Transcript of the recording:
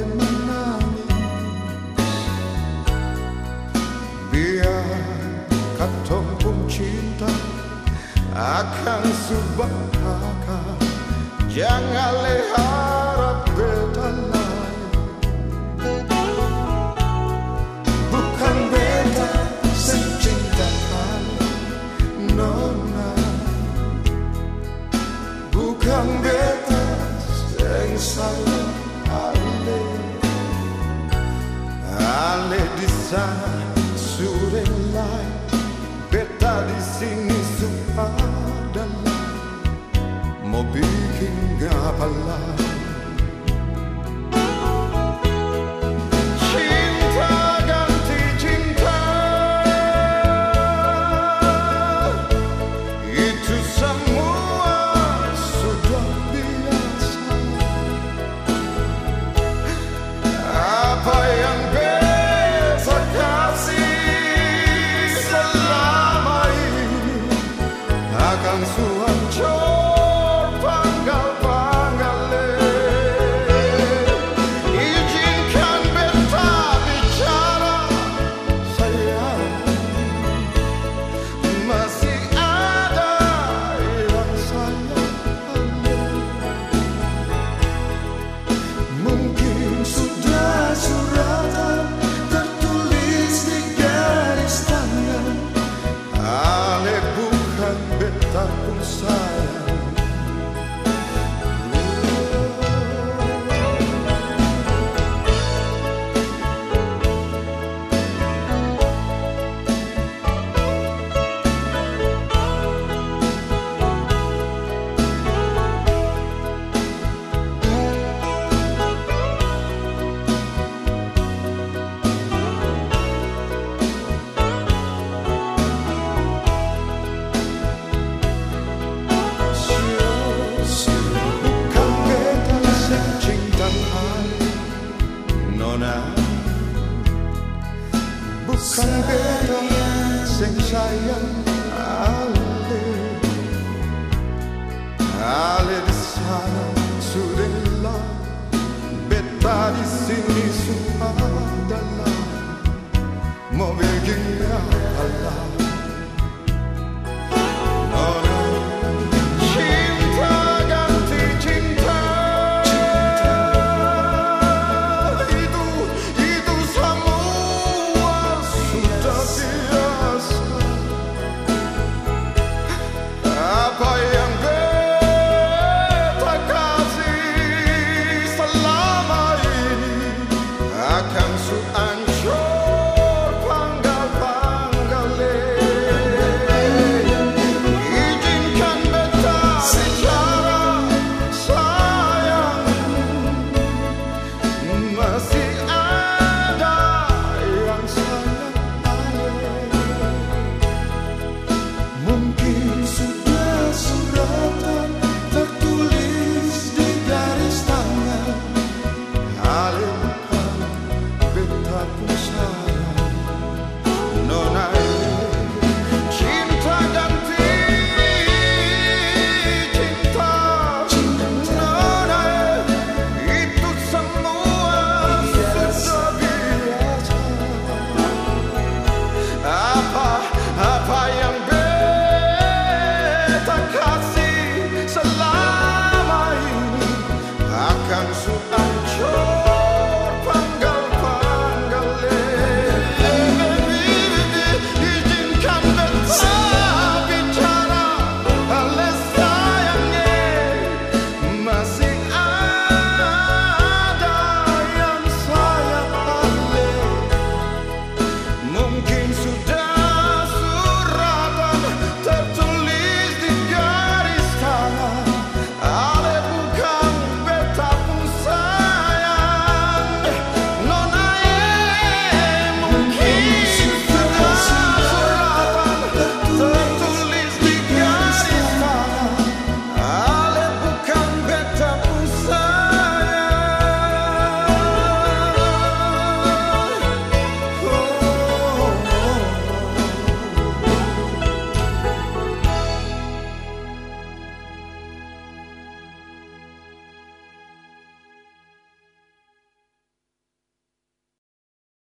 menangis. Biar katong pun cinta akan subaka, jangan harap beta lain. Bukan beta secinta nona, bukan beta yang sayang ale. Ale di sana sudah lain, beta di sini sudah mau bikin gapala. Cinta ganti cinta, itu semua sudah biasa. Apa yang beta kasih selama ini akan hancur panggal-panggale. Izinkan beta bicara sayang, masih ada yang sayang. Mungkin sudah suratan tertulis di garis tangan, ale bukan beta pun sayang. Bukan beta sing sayang ale. Ale di sana sudah lah, beta di sini sudah lah, mau bikin apa? Apa yang beta kasih selama ini akan hancur panggal-panggale. Izinkan beta bicara sayang, masih